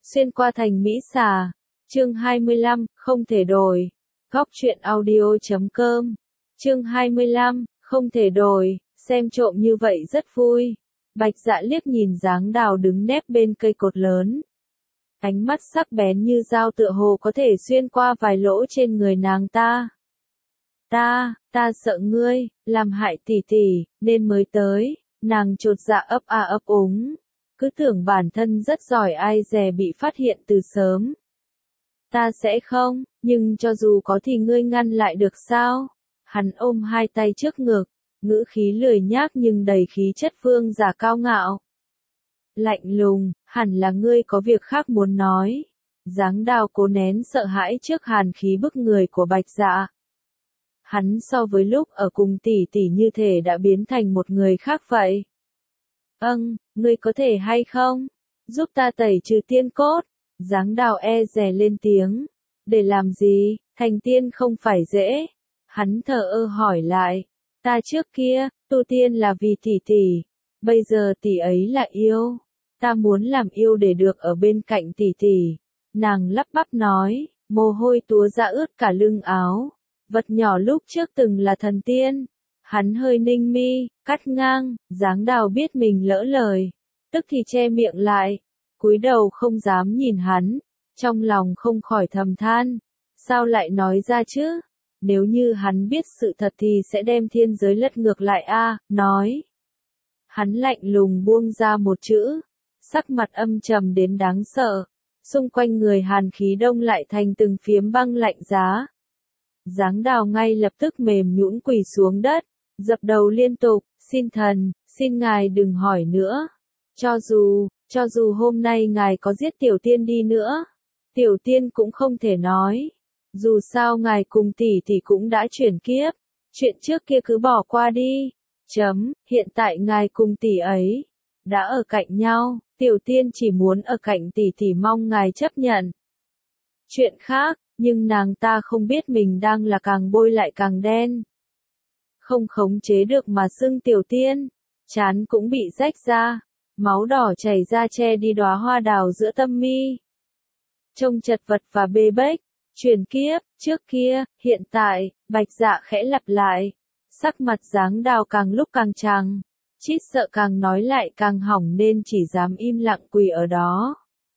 Xuyên qua thành Mỹ Xà. Chương 25, không thể đổi. Góc truyện audio.com. Chương 25, không thể đổi, xem trộm như vậy rất vui. Bạch Dạ liếc nhìn Giáng Đào đứng nép bên cây cột lớn. Ánh mắt sắc bén như dao tựa hồ có thể xuyên qua vài lỗ trên người nàng ta. Ta sợ ngươi, làm hại tỷ tỷ, nên mới tới, nàng chột dạ ấp úng. Cứ tưởng bản thân rất giỏi ai dè bị phát hiện từ sớm. Ta sẽ không, nhưng cho dù có thì ngươi ngăn lại được sao? Hắn ôm hai tay trước ngực, ngữ khí lười nhác nhưng đầy khí chất vương giả cao ngạo. Lạnh lùng, hẳn là ngươi có việc khác muốn nói. Giáng Đào cố nén sợ hãi trước hàn khí bức người của Bạch Dạ. Hắn so với lúc ở cùng tỷ tỷ như thể đã biến thành một người khác vậy. Ngươi có thể hay không? Giúp ta tẩy trừ tiên cốt. Giáng Đào e dè lên tiếng. Để làm gì? Thành tiên không phải dễ. Hắn thờ ơ hỏi lại. Ta trước kia, tu tiên là vì tỷ tỷ. Bây giờ tỷ ấy là yêu. Ta muốn làm yêu để được ở bên cạnh tỷ tỷ. Nàng lắp bắp nói, mồ hôi túa ra ướt cả lưng áo. Vật nhỏ lúc trước từng là thần tiên. Hắn hơi ninh mi, cắt ngang, Giáng Đào biết mình lỡ lời. Tức thì che miệng lại, cúi đầu không dám nhìn hắn. Trong lòng không khỏi thầm than. Sao lại nói ra chứ? Nếu như hắn biết sự thật thì sẽ đem thiên giới lật ngược lại nói. Hắn lạnh lùng buông ra một chữ. Sắc mặt âm trầm đến đáng sợ. Xung quanh người hàn khí đông lại thành từng phiếm băng lạnh giá. Giáng Đào ngay lập tức mềm nhũn quỳ xuống đất, dập đầu liên tục, xin thần, xin ngài đừng hỏi nữa. Cho dù hôm nay ngài có giết tiểu tiên đi nữa, tiểu tiên cũng không thể nói. Dù sao ngài cùng tỷ tỷ cũng đã chuyển kiếp, chuyện trước kia cứ bỏ qua đi. Hiện tại ngài cùng tỷ ấy đã ở cạnh nhau, tiểu tiên chỉ muốn ở cạnh tỷ tỷ mong ngài chấp nhận. Chuyện khác, nhưng nàng ta không biết mình đang là càng bôi lại càng đen. Không khống chế được mà sưng tiểu tiên, trán cũng bị rách ra, máu đỏ chảy ra che đi đóa hoa đào giữa tâm mi. Trông chật vật và bê bết, chuyển kiếp, trước kia, hiện tại, Bạch Dạ khẽ lặp lại. Sắc mặt Giáng Đào càng lúc càng trắng, chít sợ càng nói lại càng hỏng nên chỉ dám im lặng quỳ ở đó.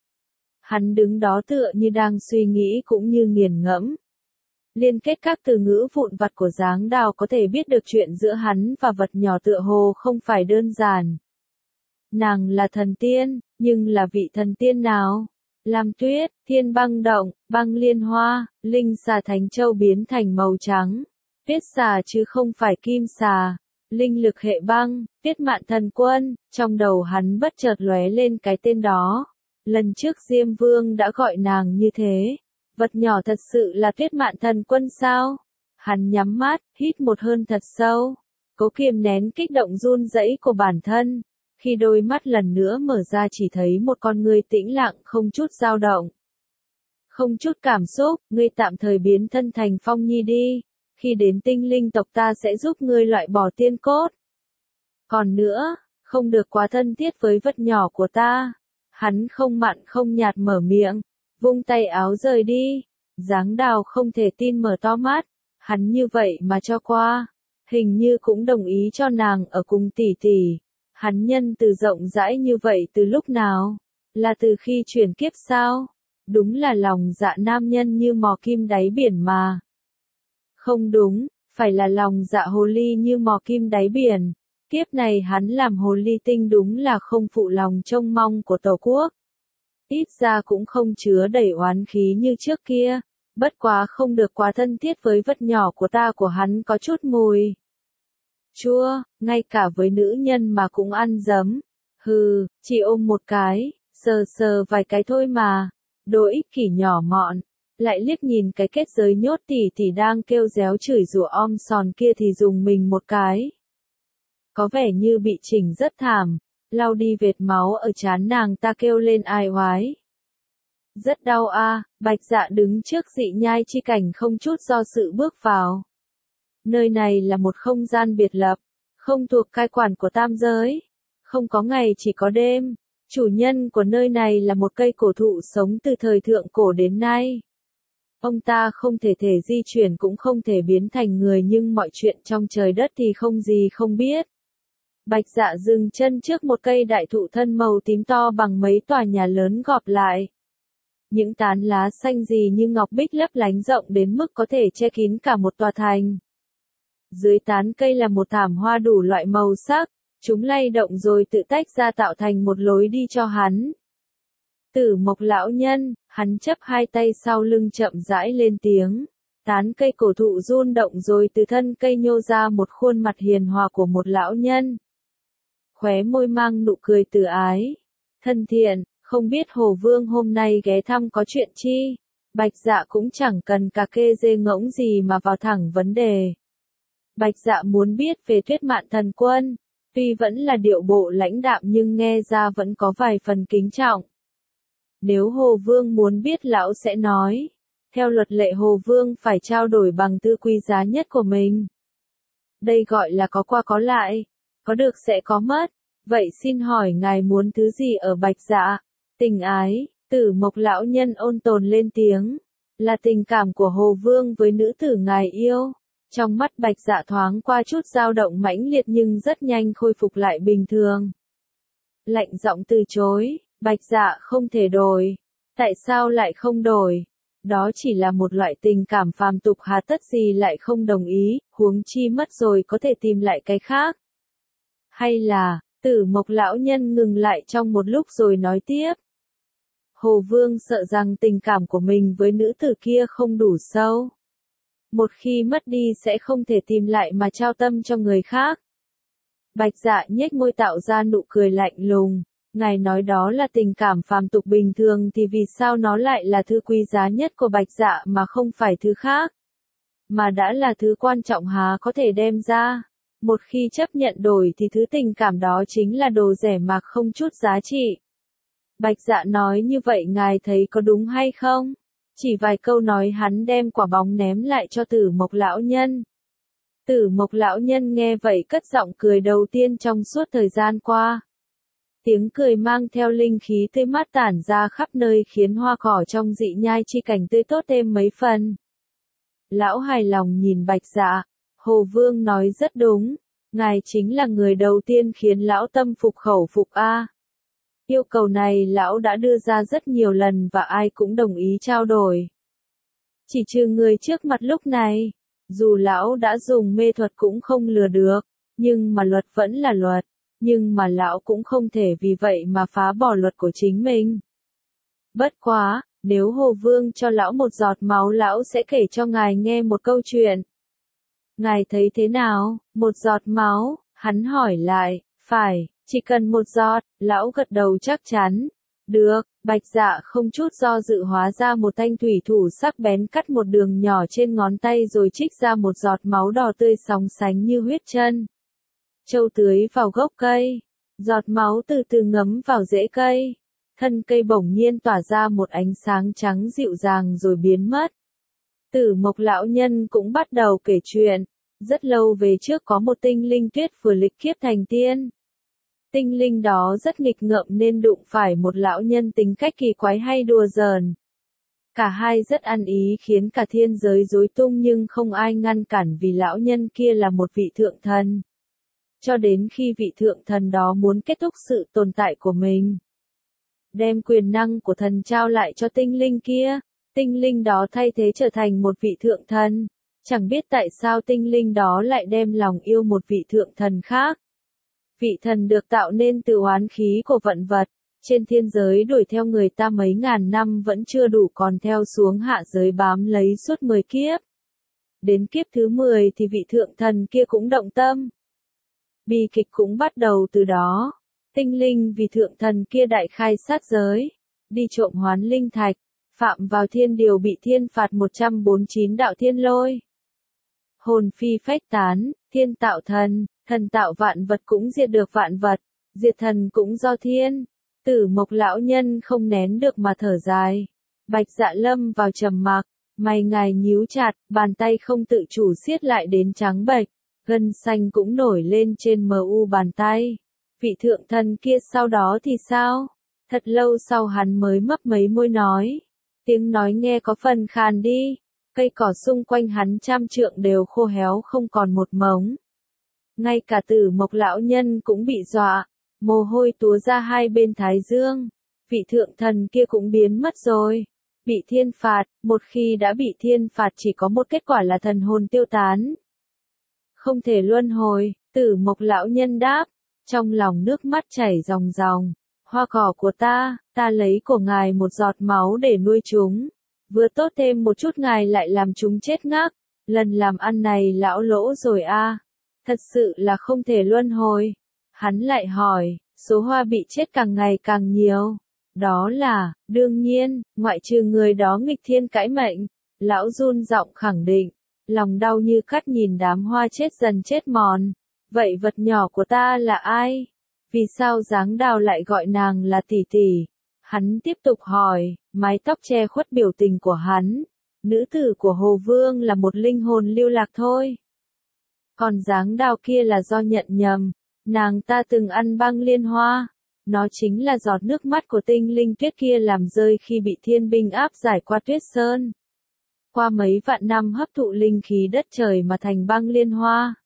Hắn đứng đó tựa như đang suy nghĩ cũng như nghiền ngẫm. Liên kết các từ ngữ vụn vặt của Giáng Đào có thể biết được chuyện giữa hắn và vật nhỏ tựa hồ không phải đơn giản. Nàng là thần tiên, nhưng là vị thần tiên nào? Lam tuyết, thiên băng động, băng liên hoa, linh xà thánh châu biến thành màu trắng. Tuyết xà chứ không phải kim xà. Linh lực hệ băng, Tuyết Mạn Thần Quân, trong đầu hắn bất chợt lóe lên cái tên đó. Lần trước Diêm Vương đã gọi nàng như thế. Vật nhỏ thật sự là Tuyết Mạn Thần Quân sao? Hắn nhắm mắt, hít một hơi thật sâu. Cố kiềm nén kích động run rẩy của bản thân. Khi đôi mắt lần nữa mở ra chỉ thấy một con ngươi tĩnh lặng không chút dao động. Không chút cảm xúc, ngươi tạm thời biến thân thành Phong Nhi đi. Khi đến tinh linh tộc ta sẽ giúp ngươi loại bỏ tiên cốt. Còn nữa, không được quá thân thiết với vật nhỏ của ta. Hắn không mặn không nhạt mở miệng, vung tay áo rời đi. Giáng Đào không thể tin mở to mắt, hắn như vậy mà cho qua, hình như cũng đồng ý cho nàng ở cùng tỷ tỷ. Hắn nhân từ rộng rãi như vậy từ lúc nào? Là từ khi chuyển kiếp sao? Đúng là lòng dạ nam nhân như mò kim đáy biển mà. Không đúng, phải là lòng dạ hồ ly như mò kim đáy biển. Kiếp này hắn làm hồ ly tinh đúng là không phụ lòng trông mong của tổ quốc. Ít ra cũng không chứa đầy oán khí như trước kia. Bất quá không được quá thân thiết với vật nhỏ của ta của hắn có chút mùi chua, ngay cả với nữ nhân mà cũng ăn dấm. Hừ, chỉ ôm một cái, sờ vài cái thôi mà. Đồ ích kỷ nhỏ mọn. Lại liếc nhìn cái kết giới nhốt tỷ đang kêu réo chửi rủa sòn kia thì dùng mình một cái. Có vẻ như bị chỉnh rất thảm, lau đi vệt máu ở trán nàng ta kêu lên ai oái. Rất đau Bạch Dạ đứng trước dị nhai chi cảnh không chút do dự bước vào. Nơi này là một không gian biệt lập, không thuộc cai quản của tam giới. Không có ngày chỉ có đêm, Chủ nhân của nơi này là một cây cổ thụ sống từ thời thượng cổ đến nay. Ông ta không thể di chuyển cũng không thể biến thành người nhưng mọi chuyện trong trời đất thì không gì không biết. Bạch Dạ dừng chân trước một cây đại thụ thân màu tím to bằng mấy tòa nhà lớn gọp lại. Những tán lá xanh gì như ngọc bích lấp lánh rộng đến mức có thể che kín cả một tòa thành. Dưới tán cây là một thảm hoa đủ loại màu sắc, chúng lay động rồi tự tách ra tạo thành một lối đi cho hắn. Tử Mộc lão nhân, hắn chắp hai tay sau lưng chậm rãi lên tiếng. Tán cây cổ thụ run động rồi từ thân cây nhô ra một khuôn mặt hiền hòa của một lão nhân. Khóe môi mang nụ cười từ ái. Thân thiện, không biết Hồ Vương hôm nay ghé thăm có chuyện chi? Bạch Dạ cũng chẳng cần cà kê dê ngỗng gì mà vào thẳng vấn đề. Bạch Dạ muốn biết về Tuyết Mạn Thần Quân, tuy vẫn là điệu bộ lãnh đạm nhưng nghe ra vẫn có vài phần kính trọng. Nếu Hồ Vương muốn biết lão sẽ nói. Theo luật lệ Hồ Vương phải trao đổi bằng tư quý giá nhất của mình. Đây gọi là có qua có lại, có được sẽ có mất. Vậy xin hỏi ngài muốn thứ gì ở Bạch Dạ? Tình ái, Tử Mộc lão nhân ôn tồn lên tiếng. Là tình cảm của Hồ Vương với nữ tử ngài yêu. Trong mắt Bạch Dạ thoáng qua chút dao động mãnh liệt nhưng rất nhanh khôi phục lại bình thường. Lạnh giọng từ chối, Bạch Dạ không thể đổi. Tại sao lại không đổi? Đó chỉ là một loại tình cảm phàm tục hà tất gì lại không đồng ý, huống chi mất rồi có thể tìm lại cái khác. Hay là, Tử Mộc lão nhân ngừng lại trong một lúc rồi nói tiếp. Hồ Vương sợ rằng tình cảm của mình với nữ tử kia không đủ sâu. Một khi mất đi sẽ không thể tìm lại mà trao tâm cho người khác. Bạch Dạ nhếch môi tạo ra nụ cười lạnh lùng. Ngài nói đó là tình cảm phàm tục bình thường thì vì sao nó lại là thứ quý giá nhất của Bạch Dạ mà không phải thứ khác? Mà đã là thứ quan trọng há có thể đem ra. Một khi chấp nhận đổi thì thứ tình cảm đó chính là đồ rẻ mạt không chút giá trị. Bạch Dạ nói như vậy ngài thấy có đúng hay không? Chỉ vài câu nói hắn đem quả bóng ném lại cho Tử Mộc lão nhân. Tử Mộc lão nhân nghe vậy cất giọng cười đầu tiên trong suốt thời gian qua. Tiếng cười mang theo linh khí tươi mát tản ra khắp nơi khiến hoa cỏ trong dị nhai chi cảnh tươi tốt thêm mấy phần. Lão hài lòng nhìn Bạch Dạ, Hồ Vương nói rất đúng, ngài chính là người đầu tiên khiến lão tâm phục khẩu phục a. Yêu cầu này lão đã đưa ra rất nhiều lần và ai cũng đồng ý trao đổi. Chỉ trừ người trước mặt lúc này, dù lão đã dùng mê thuật cũng không lừa được, nhưng mà luật vẫn là luật. Nhưng mà lão cũng không thể vì vậy mà phá bỏ luật của chính mình. Bất quá, nếu Hồ Vương cho lão một giọt máu lão sẽ kể cho ngài nghe một câu chuyện. Ngài thấy thế nào? Một giọt máu, hắn hỏi lại, phải, chỉ cần một giọt, lão gật đầu chắc chắn. Được, Bạch Dạ không chút do dự hóa ra một thanh thủy thủ sắc bén cắt một đường nhỏ trên ngón tay rồi trích ra một giọt máu đỏ tươi sóng sánh như huyết chân. Châu tưới vào gốc cây, giọt máu từ từ ngấm vào rễ cây, thân cây bỗng nhiên tỏa ra một ánh sáng trắng dịu dàng rồi biến mất. Tử Mộc lão nhân cũng bắt đầu kể chuyện, rất lâu về trước có một tinh linh tuyết vừa lịch kiếp thành tiên. Tinh linh đó rất nghịch ngợm nên đụng phải một lão nhân tính cách kỳ quái hay đùa giỡn. Cả hai rất ăn ý khiến cả thiên giới rối tung nhưng không ai ngăn cản vì lão nhân kia là một vị thượng thần. Cho đến khi vị thượng thần đó muốn kết thúc sự tồn tại của mình. Đem quyền năng của thần trao lại cho tinh linh kia, tinh linh đó thay thế trở thành một vị thượng thần. Chẳng biết tại sao tinh linh đó lại đem lòng yêu một vị thượng thần khác. Vị thần được tạo nên từ oán khí của vận vật, trên thiên giới đuổi theo người ta mấy ngàn năm vẫn chưa đủ còn theo xuống hạ giới bám lấy suốt 10 kiếp. Đến kiếp thứ 10 thì vị thượng thần kia cũng động tâm. Bi kịch cũng bắt đầu từ đó. Tinh linh vì thượng thần kia đại khai sát giới, đi trộm hoán linh thạch, phạm vào thiên điều bị thiên phạt 149 đạo thiên lôi. Hồn phi phách tán, thiên tạo thần, thần tạo vạn vật cũng diệt được vạn vật, diệt thần cũng do thiên. Tử Mộc lão nhân không nén được mà thở dài. Bạch Dạ lâm vào trầm mặc, mày ngài nhíu chặt, bàn tay không tự chủ siết lại đến trắng bệch. Gân xanh cũng nổi lên trên mu bàn tay. Vị thượng thần kia sau đó thì sao? Thật lâu sau hắn mới mấp mấy môi nói. Tiếng nói nghe có phần khàn đi. Cây cỏ xung quanh hắn 100 trượng đều khô héo không còn một mống. Ngay cả Tử Mộc lão nhân cũng bị dọa. Mồ hôi túa ra hai bên thái dương. Vị thượng thần kia cũng biến mất rồi. Bị thiên phạt, một khi đã bị thiên phạt chỉ có một kết quả là thần hồn tiêu tán. Không thể luân hồi, Tử Mộc lão nhân đáp. Trong lòng nước mắt chảy ròng ròng. Hoa cỏ của ta lấy của ngài một giọt máu để nuôi chúng. Vừa tốt thêm một chút ngài lại làm chúng chết ngác. Lần làm ăn này lão lỗ rồi a. Thật sự là không thể luân hồi. Hắn lại hỏi, số hoa bị chết càng ngày càng nhiều. Đó là, đương nhiên, ngoại trừ người đó nghịch thiên cãi mệnh. Lão run giọng khẳng định, lòng đau như cắt nhìn đám hoa chết dần chết mòn. Vậy vật nhỏ của ta là ai? Vì sao Giáng Đào lại gọi nàng là tỷ tỷ? Hắn tiếp tục hỏi, mái tóc che khuất biểu tình của hắn. Nữ tử của Hồ Vương là một linh hồn lưu lạc thôi. Còn Giáng Đào kia là do nhận nhầm. Nàng ta từng ăn băng liên hoa. Nó chính là giọt nước mắt của tinh linh tuyết kia làm rơi khi bị thiên binh áp giải qua tuyết sơn. Qua mấy vạn năm hấp thụ linh khí đất trời mà thành băng liên hoa.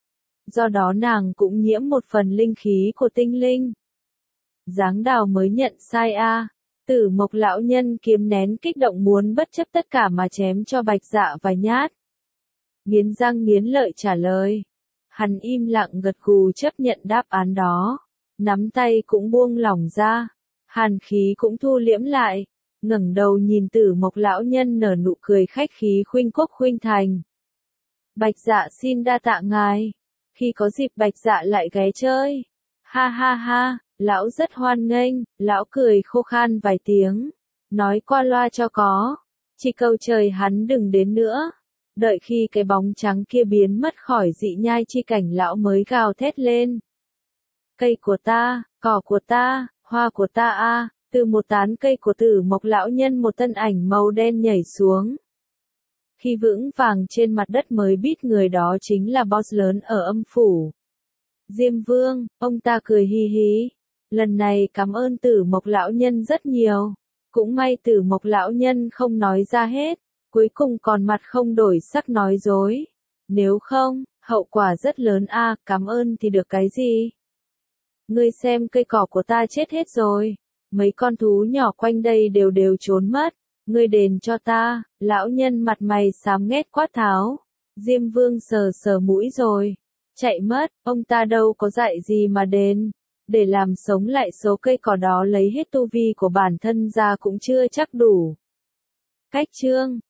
Do đó nàng cũng nhiễm một phần linh khí của tinh linh. Giáng Đào mới nhận sai a. Tử Mộc lão nhân kiềm nén kích động muốn bất chấp tất cả mà chém cho Bạch Dạ vài nhát. Nghiến răng nghiến lợi trả lời. Hắn im lặng gật gù chấp nhận đáp án đó. Nắm tay cũng buông lỏng ra. Hàn khí cũng thu liễm lại. Ngẩng đầu nhìn Tử Mộc lão nhân nở nụ cười khách khí khuynh quốc khuynh thành. Bạch Dạ xin đa tạ ngài. Khi có dịp Bạch Dạ lại ghé chơi. Ha ha ha, lão rất hoan nghênh, lão cười khô khan vài tiếng. Nói qua loa cho có. Chỉ cầu trời hắn đừng đến nữa. Đợi khi cái bóng trắng kia biến mất khỏi dị nhai chi cảnh lão mới gào thét lên. Cây của ta, cỏ của ta, hoa của ta a. Từ một tán cây của Tử Mộc lão nhân một thân ảnh màu đen nhảy xuống. Khi vững vàng trên mặt đất mới biết người đó chính là boss lớn ở âm phủ. Diêm Vương, ông ta cười hi hí. Lần này cảm ơn Tử Mộc lão nhân rất nhiều. Cũng may Tử Mộc lão nhân không nói ra hết. Cuối cùng còn mặt không đổi sắc nói dối. Nếu không, hậu quả rất lớn a. Cảm ơn thì được cái gì? Ngươi xem cây cỏ của ta chết hết rồi. Mấy con thú nhỏ quanh đây đều trốn mất. Ngươi đền cho ta. Lão nhân mặt mày xám nghét quát tháo. Diêm Vương sờ sờ mũi rồi. Chạy mất, ông ta đâu có dạy gì mà đền. Để làm sống lại số cây cỏ đó lấy hết tu vi của bản thân ra cũng chưa chắc đủ. Cách chương